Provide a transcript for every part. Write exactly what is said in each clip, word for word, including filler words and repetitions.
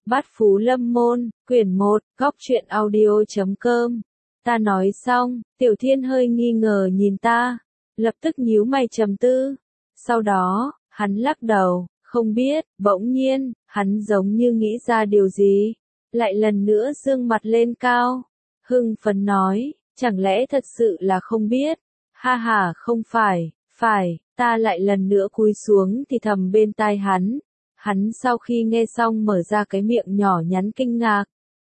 Bát Phú Lâm Môn, quyển một, góc truyện audio chấm com. Ta nói xong, Tiểu Thiên hơi nghi ngờ nhìn ta, lập tức nhíu mày trầm tư. Sau đó, hắn lắc đầu, không biết, bỗng nhiên, hắn giống như nghĩ ra điều gì. Lại lần nữa dương mặt lên cao, hưng phấn nói, chẳng lẽ thật sự là không biết? Ha ha, không phải, phải, ta lại lần nữa cúi xuống thì thầm bên tai hắn. Hắn sau khi nghe xong mở ra cái miệng nhỏ nhắn kinh ngạc.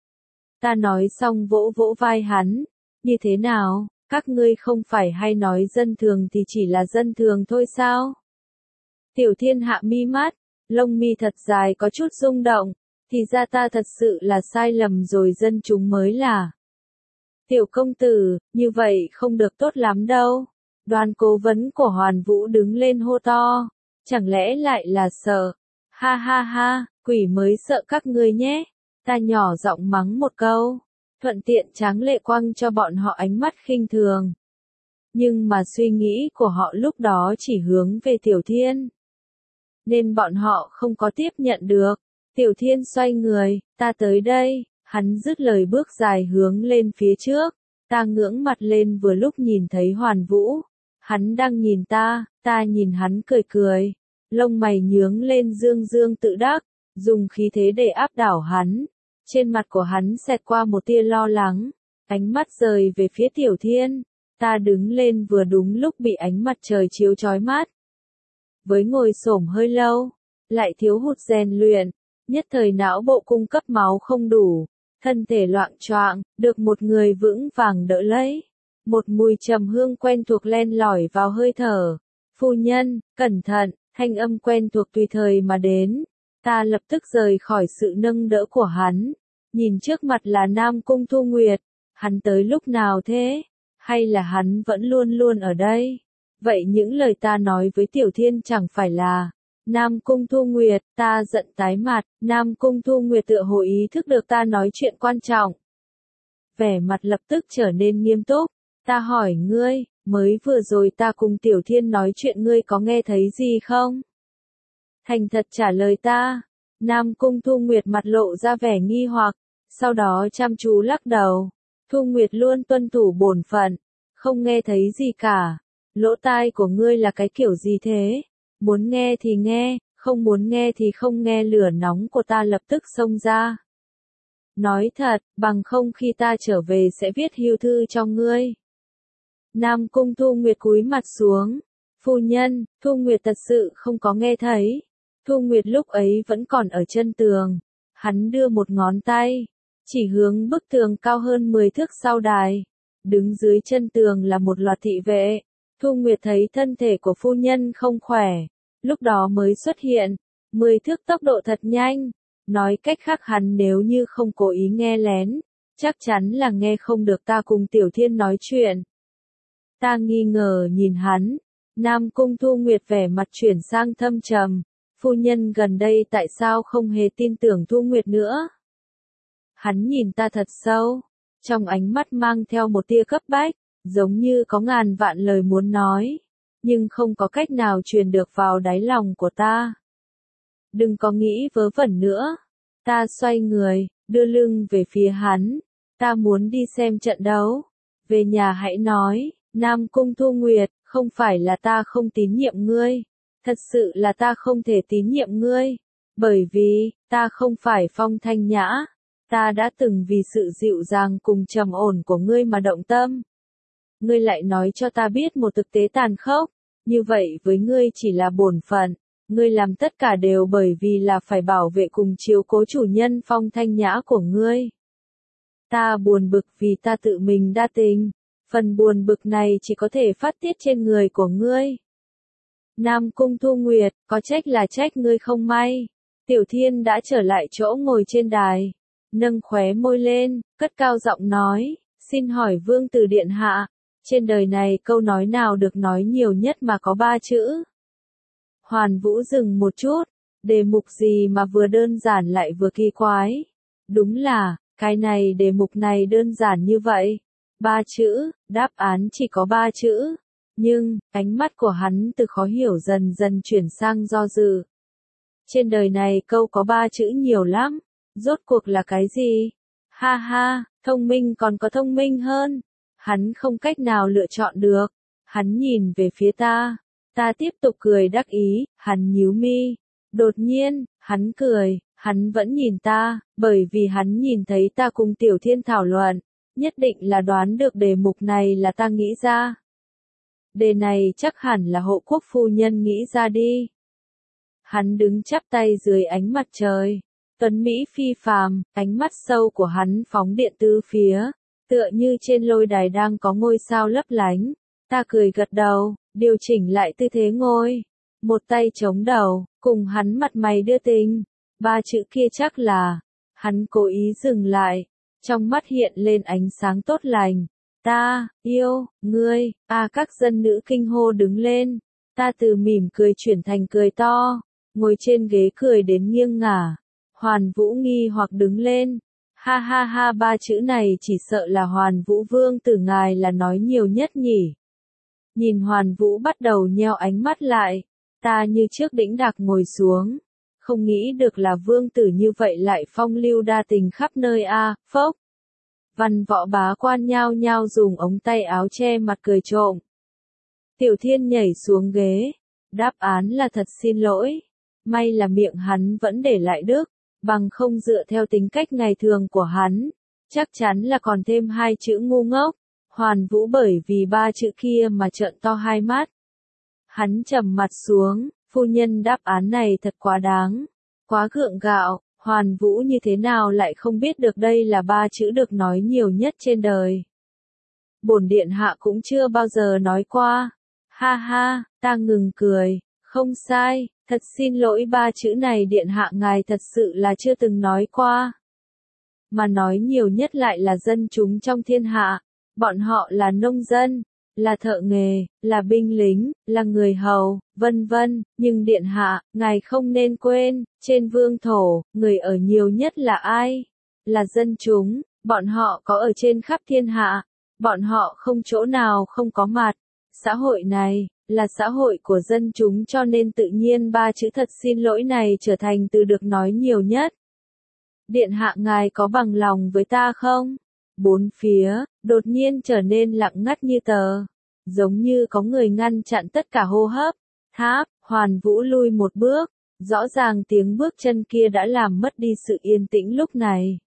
Ta nói xong vỗ vỗ vai hắn, như thế nào, các ngươi không phải hay nói dân thường thì chỉ là dân thường thôi sao? Tiểu Thiên hạ mi mắt, lông mi thật dài có chút rung động, thì ra ta thật sự là sai lầm rồi, dân chúng mới là. Tiểu công tử, như vậy không được tốt lắm đâu. Đoàn cố vấn của Hoàn Vũ đứng lên hô to, chẳng lẽ lại là sợ? Ha ha ha, quỷ mới sợ các ngươi nhé. Ta nhỏ giọng mắng một câu, thuận tiện tráng lệ quăng cho bọn họ ánh mắt khinh thường. Nhưng mà suy nghĩ của họ lúc đó chỉ hướng về Tiểu Thiên, nên bọn họ không có tiếp nhận được. Tiểu Thiên xoay người, ta tới đây, hắn dứt lời bước dài hướng lên phía trước. Ta ngưỡng mặt lên vừa lúc nhìn thấy Hoàn Vũ. Hắn đang nhìn ta, ta nhìn hắn cười cười. Lông mày nhướng lên dương dương tự đắc, dùng khí thế để áp đảo hắn. Trên mặt của hắn xẹt qua một tia lo lắng, ánh mắt rời về phía Tiểu Thiên. Ta đứng lên vừa đúng lúc bị ánh mặt trời chiếu chói mắt. Với ngồi xổm hơi lâu, lại thiếu hụt rèn luyện, nhất thời não bộ cung cấp máu không đủ, thân thể loạng choạng, được một người vững vàng đỡ lấy. Một mùi trầm hương quen thuộc len lỏi vào hơi thở. Phu nhân, cẩn thận, thanh âm quen thuộc tùy thời mà đến. Ta lập tức rời khỏi sự nâng đỡ của hắn. Nhìn trước mặt là Nam Cung Thu Nguyệt. Hắn tới lúc nào thế? Hay là hắn vẫn luôn luôn ở đây? Vậy những lời ta nói với Tiểu Thiên chẳng phải là Nam Cung Thu Nguyệt? Ta giận tái mặt. Nam Cung Thu Nguyệt tựa hồ ý thức được ta nói chuyện quan trọng. Vẻ mặt lập tức trở nên nghiêm túc. Ta hỏi ngươi, mới vừa rồi ta cùng Tiểu Thiên nói chuyện, ngươi có nghe thấy gì không? Thành thật trả lời ta. Nam Cung Thu Nguyệt mặt lộ ra vẻ nghi hoặc, sau đó chăm chú lắc đầu. Thu Nguyệt luôn tuân thủ bổn phận, không nghe thấy gì cả. Lỗ tai của ngươi là cái kiểu gì thế? Muốn nghe thì nghe, không muốn nghe thì không nghe. Lửa nóng của ta lập tức xông ra. Nói thật, bằng không khi ta trở về sẽ viết hưu thư cho ngươi. Nam Cung Thu Nguyệt cúi mặt xuống. Phu nhân, Thu Nguyệt thật sự không có nghe thấy. Thu Nguyệt lúc ấy vẫn còn ở chân tường. Hắn đưa một ngón tay, chỉ hướng bức tường cao hơn mười thước sau đài. Đứng dưới chân tường là một loạt thị vệ. Thu Nguyệt thấy thân thể của phu nhân không khỏe, lúc đó mới xuất hiện. Mười thước tốc độ thật nhanh. Nói cách khác hắn nếu như không cố ý nghe lén, chắc chắn là nghe không được ta cùng Tiểu Thiên nói chuyện. Ta nghi ngờ nhìn hắn. Nam Cung Thu Nguyệt vẻ mặt chuyển sang thâm trầm. Phu nhân gần đây tại sao không hề tin tưởng Thu Nguyệt nữa? Hắn nhìn ta thật sâu, trong ánh mắt mang theo một tia cấp bách, giống như có ngàn vạn lời muốn nói, nhưng không có cách nào truyền được vào đáy lòng của ta. Đừng có nghĩ vớ vẩn nữa. Ta xoay người, đưa lưng về phía hắn. Ta muốn đi xem trận đấu. Về nhà hãy nói. Nam Cung Thu Nguyệt, không phải là ta không tín nhiệm ngươi. Thật sự là ta không thể tín nhiệm ngươi. Bởi vì, ta không phải Phong Thanh Nhã. Ta đã từng vì sự dịu dàng cùng trầm ổn của ngươi mà động tâm. Ngươi lại nói cho ta biết một thực tế tàn khốc. Như vậy với ngươi chỉ là bổn phận. Ngươi làm tất cả đều bởi vì là phải bảo vệ cùng chiếu cố chủ nhân Phong Thanh Nhã của ngươi. Ta buồn bực vì ta tự mình đa tình. Phần buồn bực này chỉ có thể phát tiết trên người của ngươi. Nam Cung Thu Nguyệt, có trách là trách ngươi không may. Tiểu Thiên đã trở lại chỗ ngồi trên đài, nâng khóe môi lên, cất cao giọng nói, xin hỏi Vương tử điện hạ, trên đời này câu nói nào được nói nhiều nhất mà có ba chữ? Hoàn Vũ dừng một chút, đề mục gì mà vừa đơn giản lại vừa kỳ quái. Đúng là, cái này đề mục này đơn giản như vậy. Ba chữ, đáp án chỉ có ba chữ. Nhưng, ánh mắt của hắn từ khó hiểu dần dần chuyển sang do dự. Trên đời này câu có ba chữ nhiều lắm. Rốt cuộc là cái gì? Ha ha, thông minh còn có thông minh hơn. Hắn không cách nào lựa chọn được. Hắn nhìn về phía ta. Ta tiếp tục cười đắc ý, hắn nhíu mi. Đột nhiên, hắn cười, hắn vẫn nhìn ta, bởi vì hắn nhìn thấy ta cùng Tiểu Thiên thảo luận. Nhất định là đoán được đề mục này là ta nghĩ ra. Đề này chắc hẳn là hộ quốc phu nhân nghĩ ra đi. Hắn đứng chắp tay dưới ánh mặt trời. Tuấn Mỹ phi phàm, ánh mắt sâu của hắn phóng điện tứ phía, tựa như trên lôi đài đang có ngôi sao lấp lánh. Ta cười gật đầu, điều chỉnh lại tư thế ngồi, một tay chống đầu, cùng hắn mặt mày đưa tình. Ba chữ kia chắc là, hắn cố ý dừng lại, trong mắt hiện lên ánh sáng tốt lành. Ta, yêu, ngươi, à các dân nữ kinh hô đứng lên. Ta từ mỉm cười chuyển thành cười to, ngồi trên ghế cười đến nghiêng ngả. Hoàn Vũ nghi hoặc đứng lên. Ha ha ha, ba chữ này chỉ sợ là Hoàn Vũ vương tử ngài là nói nhiều nhất nhỉ. Nhìn Hoàn Vũ bắt đầu nheo ánh mắt lại. Ta như trước đĩnh đạc ngồi xuống. Không nghĩ được là vương tử như vậy lại phong lưu đa tình khắp nơi a. À, phốc. Văn võ bá quan nhao nhao dùng ống tay áo che mặt cười trộm. Tiểu Thiên nhảy xuống ghế. Đáp án là thật xin lỗi. May là miệng hắn vẫn để lại đức. Bằng không dựa theo tính cách ngày thường của hắn, chắc chắn là còn thêm hai chữ ngu ngốc. Hoàn Vũ bởi vì ba chữ kia mà trợn to hai mắt. Hắn trầm mặt xuống, phu nhân đáp án này thật quá đáng, quá gượng gạo. Hoàn Vũ như thế nào lại không biết được đây là ba chữ được nói nhiều nhất trên đời. Bổn điện hạ cũng chưa bao giờ nói qua. Ha ha, ta ngừng cười, không sai. Thật xin lỗi, ba chữ này điện hạ ngài thật sự là chưa từng nói qua. Mà nói nhiều nhất lại là dân chúng trong thiên hạ. Bọn họ là nông dân, là thợ nghề, là binh lính, là người hầu, vân vân. Nhưng điện hạ, ngài không nên quên, trên vương thổ, người ở nhiều nhất là ai? Là dân chúng, bọn họ có ở trên khắp thiên hạ. Bọn họ không chỗ nào không có mặt. Xã hội này là xã hội của dân chúng, cho nên tự nhiên ba chữ thật xin lỗi này trở thành từ được nói nhiều nhất. Điện hạ ngài có bằng lòng với ta không? Bốn phía, đột nhiên trở nên lặng ngắt như tờ. Giống như có người ngăn chặn tất cả hô hấp. Tháp, Hoàn Vũ lui một bước. Rõ ràng tiếng bước chân kia đã làm mất đi sự yên tĩnh lúc này.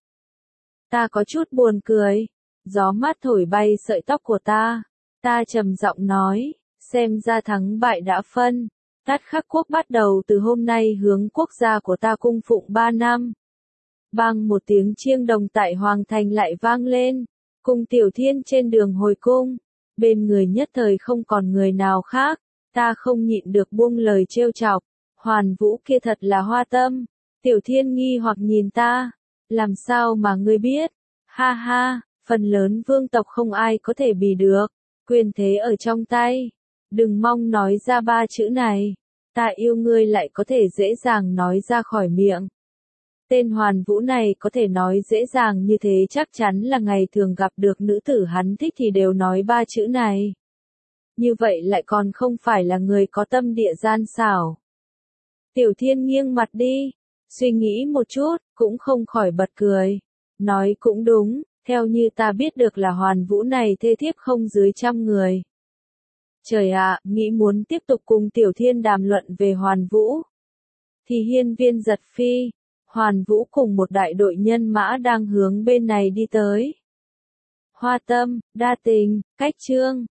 Ta có chút buồn cười. Gió mát thổi bay sợi tóc của ta. Ta trầm giọng nói. Xem ra thắng bại đã phân. Tát Khắc quốc bắt đầu từ hôm nay hướng quốc gia của ta cung phụng ba năm. Bang một tiếng chiêng đồng tại Hoàng Thành lại vang lên. Cùng Tiểu Thiên trên đường hồi cung. Bên người nhất thời không còn người nào khác. Ta không nhịn được buông lời trêu chọc. Hoàn Vũ kia thật là hoa tâm. Tiểu Thiên nghi hoặc nhìn ta. Làm sao mà ngươi biết? Ha ha, phần lớn vương tộc không ai có thể bì được. Quyền thế ở trong tay. Đừng mong nói ra ba chữ này. Ta yêu ngươi lại có thể dễ dàng nói ra khỏi miệng. Tên Hoàn Vũ này có thể nói dễ dàng như thế, chắc chắn là ngày thường gặp được nữ tử hắn thích thì đều nói ba chữ này. Như vậy lại còn không phải là người có tâm địa gian xảo. Tiểu Thiên nghiêng mặt đi, suy nghĩ một chút, cũng không khỏi bật cười. Nói cũng đúng, theo như ta biết được là Hoàn Vũ này thê thiếp không dưới trăm người. Trời ạ, nghĩ muốn tiếp tục cùng Tiểu Thiên đàm luận về Hoàn Vũ. Thì hiên viên giật phi, Hoàn Vũ cùng một đại đội nhân mã đang hướng bên này đi tới. Hoa tâm, đa tình, cách trương,